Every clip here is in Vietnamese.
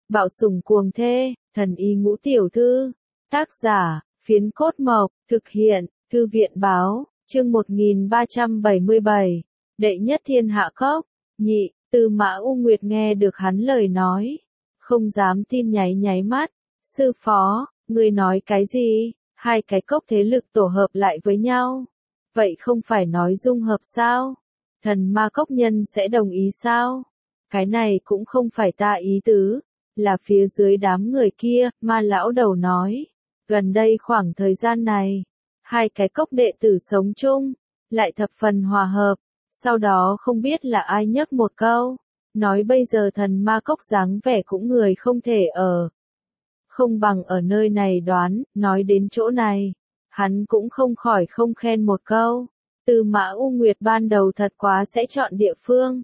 Bạo sủng cuồng thê, thần y ngũ tiểu thư. Tác giả, Phiến Cốt Mộc, thực hiện, Thư viện báo, chương 1377, đệ nhất thiên hạ cốc, nhị, Tư Mã U Nguyệt nghe được hắn lời nói, không dám tin nháy nháy mắt, sư phó, ngươi nói cái gì, hai cái cốc thế lực tổ hợp lại với nhau, vậy không phải nói dung hợp sao, thần ma cốc nhân sẽ đồng ý sao, cái này cũng không phải ta ý tứ, là phía dưới đám người kia, ma lão đầu nói. Gần đây khoảng thời gian này, hai cái cốc đệ tử sống chung, lại thập phần hòa hợp, sau đó không biết là ai nhấc một câu, nói bây giờ thần ma cốc dáng vẻ cũng người không thể ở. Không bằng ở nơi này đoán, nói đến chỗ này, hắn cũng không khỏi không khen một câu, Tư Mã U Nguyệt ban đầu thật quá sẽ chọn địa phương.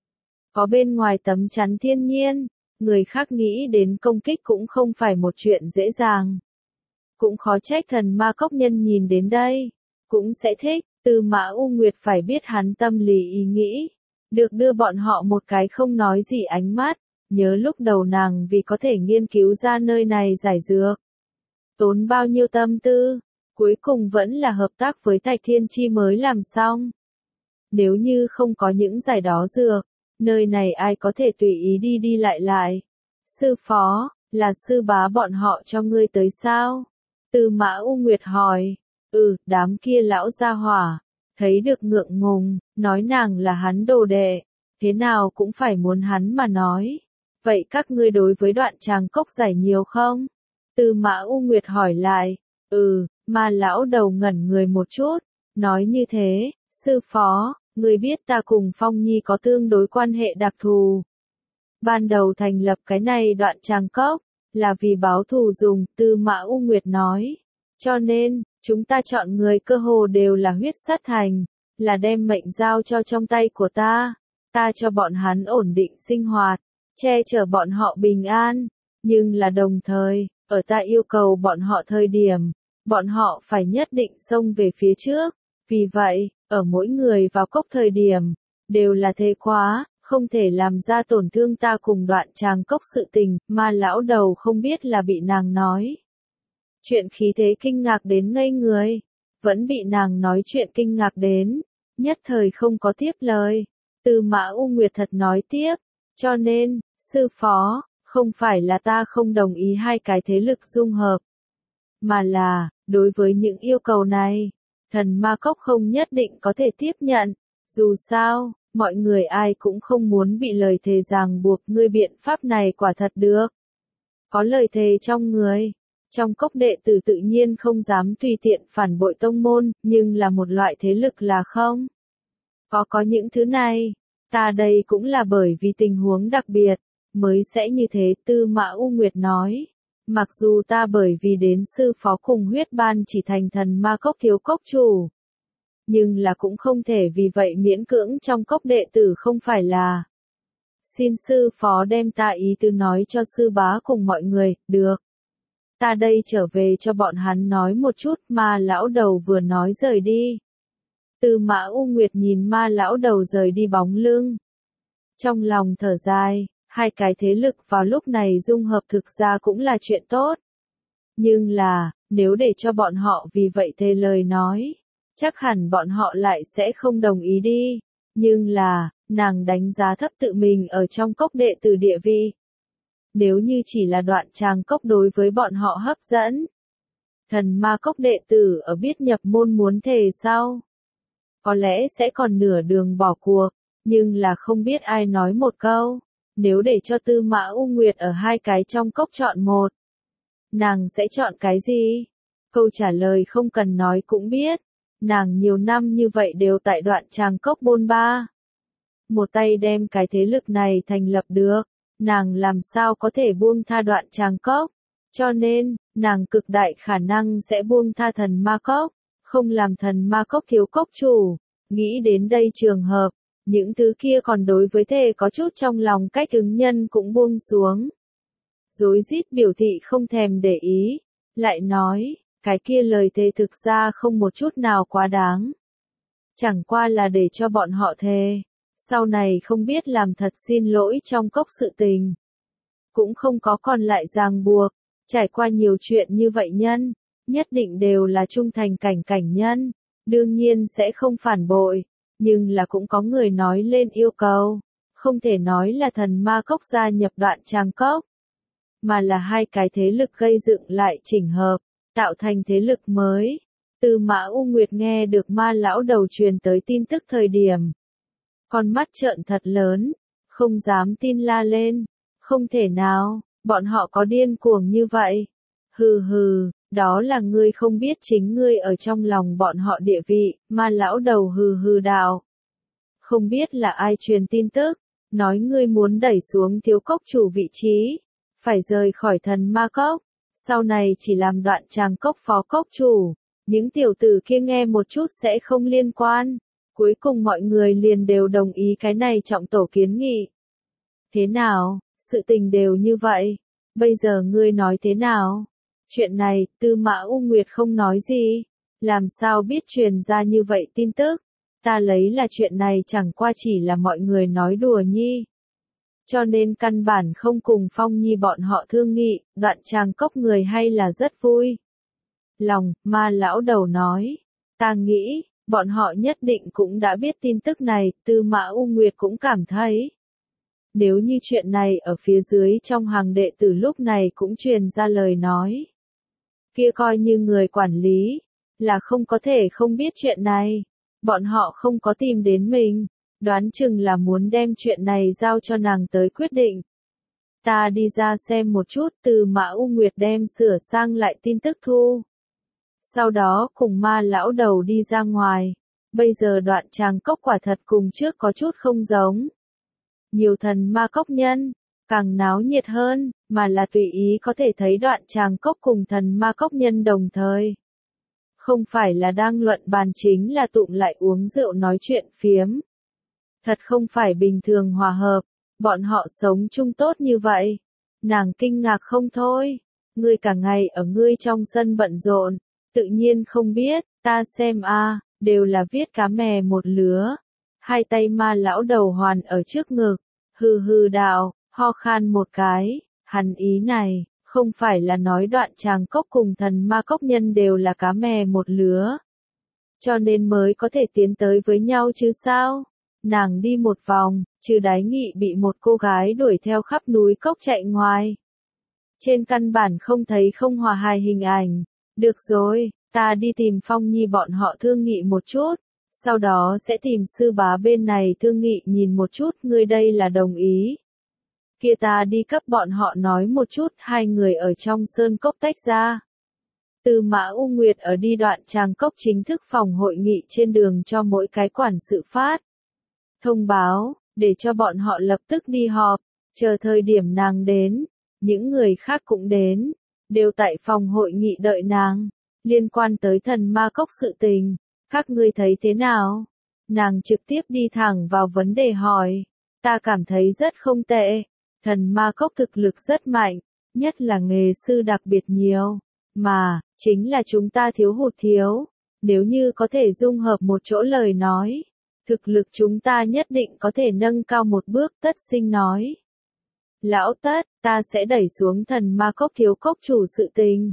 Có bên ngoài tấm chắn thiên nhiên, người khác nghĩ đến công kích cũng không phải một chuyện dễ dàng. Cũng khó trách thần ma cốc nhân nhìn đến đây, cũng sẽ thích, Tư Mã U Nguyệt phải biết hắn tâm lý ý nghĩ, được đưa bọn họ một cái không nói gì ánh mắt, nhớ lúc đầu nàng vì có thể nghiên cứu ra nơi này giải dược. Tốn bao nhiêu tâm tư, cuối cùng vẫn là hợp tác với Thạch Thiên Chi mới làm xong. Nếu như không có những giải đó dược, nơi này ai có thể tùy ý đi đi lại lại. Sư phó, là sư bá bọn họ cho ngươi tới sao? Tư Mã U Nguyệt hỏi, đám kia lão gia hỏa, thấy được ngượng ngùng, nói nàng là hắn đồ đệ, thế nào cũng phải muốn hắn mà nói. Vậy các ngươi đối với đoạn tràng cốc giải nhiều không? Tư Mã U Nguyệt hỏi lại, mà lão đầu ngẩn người một chút, nói như thế, sư phó, ngươi biết ta cùng Phong Nhi có tương đối quan hệ đặc thù. Ban đầu thành lập cái này đoạn tràng cốc, là vì báo thù dùng, Tư Mã U Nguyệt nói. Cho nên, chúng ta chọn người cơ hồ đều là huyết sát thành, là đem mệnh giao cho trong tay của ta. Ta cho bọn hắn ổn định sinh hoạt, che chở bọn họ bình an, nhưng là đồng thời, ở ta yêu cầu bọn họ thời điểm, bọn họ phải nhất định xông về phía trước. Vì vậy, ở mỗi người vào cốc thời điểm, đều là thế quá, không thể làm ra tổn thương ta cùng đoạn tràng cốc sự tình, mà lão đầu không biết là bị nàng nói. Chuyện khí thế kinh ngạc đến ngây người, vẫn bị nàng nói chuyện kinh ngạc đến, nhất thời không có tiếp lời. Tư Mã U Nguyệt thật nói tiếp, cho nên, sư phó, không phải là ta không đồng ý hai cái thế lực dung hợp, mà là, đối với những yêu cầu này, thần ma cốc không nhất định có thể tiếp nhận, dù sao, mọi người ai cũng không muốn bị lời thề ràng buộc, ngươi biện pháp này quả thật được. Có lời thề trong người, trong cốc đệ tử tự nhiên không dám tùy tiện phản bội tông môn, nhưng là một loại thế lực là không. Có những thứ này, ta đây cũng là bởi vì tình huống đặc biệt, mới sẽ như thế, Tư Mã U Nguyệt nói. Mặc dù ta bởi vì đến sư phó cùng huyết ban chỉ thành thần ma cốc thiếu cốc chủ, nhưng là cũng không thể vì vậy miễn cưỡng trong cốc đệ tử không phải là. Xin sư phó đem ta ý tứ nói cho sư bá cùng mọi người, được. Ta đây trở về cho bọn hắn nói một chút, mà lão đầu vừa nói rời đi. Tư Mã U Nguyệt nhìn ma lão đầu rời đi bóng lưng. Trong lòng thở dài, hai cái thế lực vào lúc này dung hợp thực ra cũng là chuyện tốt. Nhưng là, nếu để cho bọn họ vì vậy thề lời nói, chắc hẳn bọn họ lại sẽ không đồng ý đi. Nhưng là, nàng đánh giá thấp tự mình ở trong cốc đệ tử địa vị. Nếu như chỉ là đoạn tràng cốc đối với bọn họ hấp dẫn. Thần ma cốc đệ tử ở biết nhập môn muốn thề sau. Có lẽ sẽ còn nửa đường bỏ cuộc, nhưng là không biết ai nói một câu. Nếu để cho Tư Mã U Nguyệt ở hai cái trong cốc chọn một, nàng sẽ chọn cái gì? Câu trả lời không cần nói cũng biết. Nàng nhiều năm như vậy đều tại đoạn tràng cốc bôn ba. Một tay đem cái thế lực này thành lập được, nàng làm sao có thể buông tha đoạn tràng cốc. Cho nên, nàng cực đại khả năng sẽ buông tha thần ma cốc, không làm thần ma cốc thiếu cốc chủ. Nghĩ đến đây trường hợp, những thứ kia còn đối với thề có chút trong lòng cách ứng nhân cũng buông xuống. Rối rít biểu thị không thèm để ý, lại nói, cái kia lời thề thực ra không một chút nào quá đáng. Chẳng qua là để cho bọn họ thề, sau này không biết làm thật xin lỗi trong cốc sự tình. cũng không có còn lại ràng buộc, trải qua nhiều chuyện như vậy nhân, nhất định đều là trung thành cảnh nhân, đương nhiên sẽ không phản bội, nhưng là cũng có người nói lên yêu cầu, không thể nói là thần ma cốc gia nhập Đoạn Tràng Cốc, mà là hai cái thế lực gây dựng lại chỉnh hợp, tạo thành thế lực mới. Tư Mã U Nguyệt nghe được Ma lão đầu truyền tới tin tức thời điểm, con mắt trợn thật lớn, không dám tin la lên, không thể nào, bọn họ có điên cuồng như vậy. Hừ hừ, đó là ngươi không biết chính ngươi ở trong lòng bọn họ địa vị, Ma lão đầu hừ hừ đạo. Không biết là ai truyền tin tức, nói ngươi muốn đẩy xuống thiếu cốc chủ vị trí, phải rời khỏi thần ma cốc, sau này chỉ làm Đoạn Tràng Cốc phó cốc chủ. Những tiểu tử kia nghe một chút sẽ không liên quan. Cuối cùng mọi người liền đều đồng ý cái này trọng tổ kiến nghị. Thế nào, sự tình đều như vậy. Bây giờ ngươi nói thế nào? Chuyện này, Tư Mã U Nguyệt không nói gì. Làm sao biết truyền ra như vậy tin tức? Ta lấy là chuyện này chẳng qua chỉ là mọi người nói đùa nhi. Cho nên căn bản không cùng Phong Nhi bọn họ thương nghị, Đoạn Tràng Cốc người hay là rất vui. Lòng, Ma lão đầu nói, ta nghĩ, bọn họ nhất định cũng đã biết tin tức này, Tư Mã U Nguyệt cũng cảm thấy. Nếu như chuyện này ở phía dưới trong hàng đệ tử lúc này cũng truyền ra lời nói. Kia coi như người quản lý, là không có thể không biết chuyện này. Bọn họ không có tìm đến mình, đoán chừng là muốn đem chuyện này giao cho nàng tới quyết định. Ta đi ra xem một chút, Tư Mã U Nguyệt đem sửa sang lại tin tức thu. Sau đó cùng Ma lão đầu đi ra ngoài. Bây giờ Đoạn Tràng Cốc quả thật cùng trước có chút không giống. Nhiều thần ma cốc nhân, càng náo nhiệt hơn, mà là tùy ý có thể thấy Đoạn Tràng Cốc cùng thần ma cốc nhân đồng thời. Không phải là đang luận bàn, chính là tụm lại uống rượu nói chuyện phiếm. Thật không phải bình thường hòa hợp, bọn họ sống chung tốt như vậy. Nàng kinh ngạc không thôi, ngươi cả ngày ở ngươi trong sân bận rộn. Tự nhiên không biết, ta xem a, đều là viết cá mè một lứa. Hai tay Ma lão đầu hoàn ở trước ngực, hừ hừ đạo, ho khan một cái, hắn ý này, không phải là nói Đoạn Tràng Cốc cùng thần ma cốc nhân đều là cá mè một lứa. Cho nên mới có thể tiến tới với nhau chứ sao? Nàng đi một vòng, Trừ Đái Nghị bị một cô gái đuổi theo khắp núi cốc chạy ngoài. Trên căn bản không thấy không hòa hài hình ảnh. Được rồi, ta đi tìm Phong Nhi bọn họ thương nghị một chút, sau đó sẽ tìm sư bá bên này thương nghị nhìn một chút, ngươi đây là đồng ý. Kia ta đi cấp bọn họ nói một chút, hai người ở trong sơn cốc tách ra. Tư Mã U Nguyệt ở đi Đoạn Tràng Cốc chính thức phòng hội nghị trên đường cho mỗi cái quản sự phát thông báo, để cho bọn họ lập tức đi họp, chờ thời điểm nàng đến, những người khác cũng đến, đều tại phòng hội nghị đợi nàng, liên quan tới thần ma cốc sự tình, các ngươi thấy thế nào? Nàng trực tiếp đi thẳng vào vấn đề hỏi, ta cảm thấy rất không tệ, thần ma cốc thực lực rất mạnh, nhất là nghề sư đặc biệt nhiều, mà, chính là chúng ta thiếu hụt thiếu, nếu như có thể dung hợp một chỗ lời nói. Thực lực chúng ta nhất định có thể nâng cao một bước, Tất Sinh nói. Lão Tất, ta sẽ đẩy xuống thần ma cốc thiếu cốc chủ sự tình.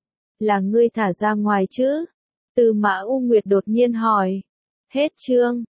Là ngươi thả ra ngoài chứ? Tư Mã U Nguyệt đột nhiên hỏi. Hết chương.